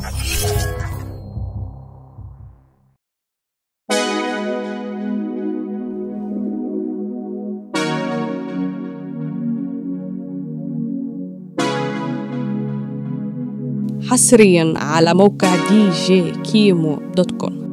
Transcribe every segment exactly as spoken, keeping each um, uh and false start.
حصريا على موقع دي جي كيمو دوت كوم.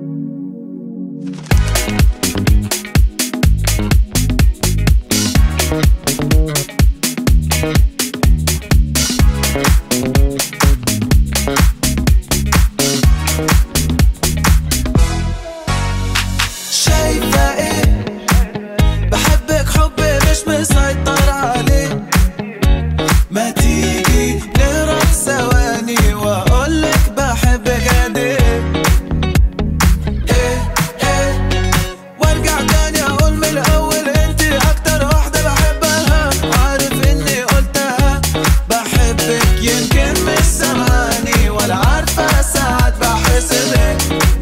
شايفة ايه؟ بحبك حبي مش مسيطر عليه. ما تيجي نهرب ثواني واقولك بحبك قد ايه. ايه ايه وارجع تاني اقول من الاول انتي اكتر واحدة بحبها. عارف اني قلتها بحبك يمكن مش سامعني ولا عارفة ساعات بحس بيه.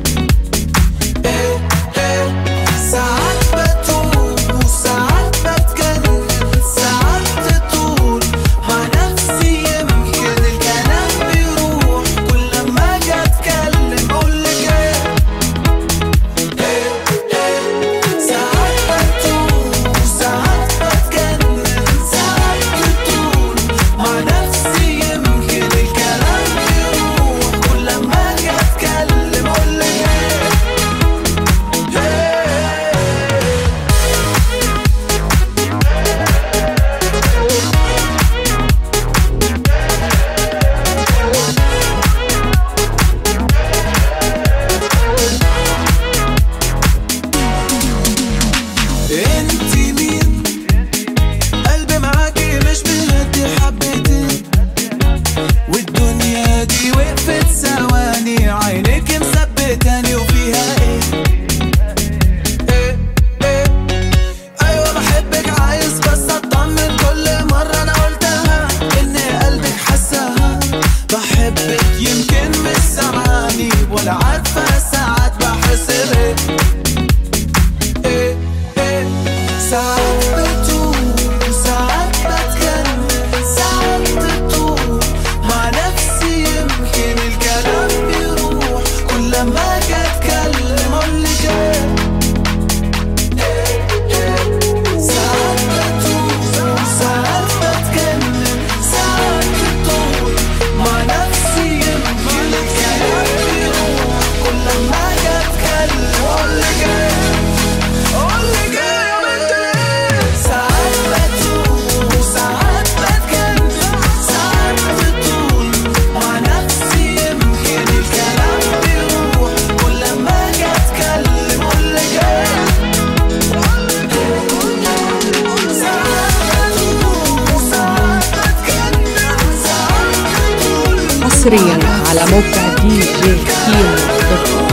انتي مين؟ قلبي معاكي مش بيهدي حبتين، والدنيا دي وقفت ثواني. عينيكي مثبتاني وفيها ايه؟ ايه ايه ايوه بحبك عايز بس اطمن. كل مرة انا قلتها ان قلبك حسها. بحبك يمكن مش سامعني ولا عارفة ساعات بحس بيه. ساعات بتوه ساعات بتكلم ساعات بتوه مع نفسي. يمكن الكلام بيروح كل ما اجي اتكلم اقولك ايه. ساعات بتوه ساعات بتكلم ساعات بتوه مع نفسي. يمكن الكلام بيروح كل ما اجي اتكلم اقولك ايه. اقولك ايه حصريا على موقع دي جي كيمو دوت كوم.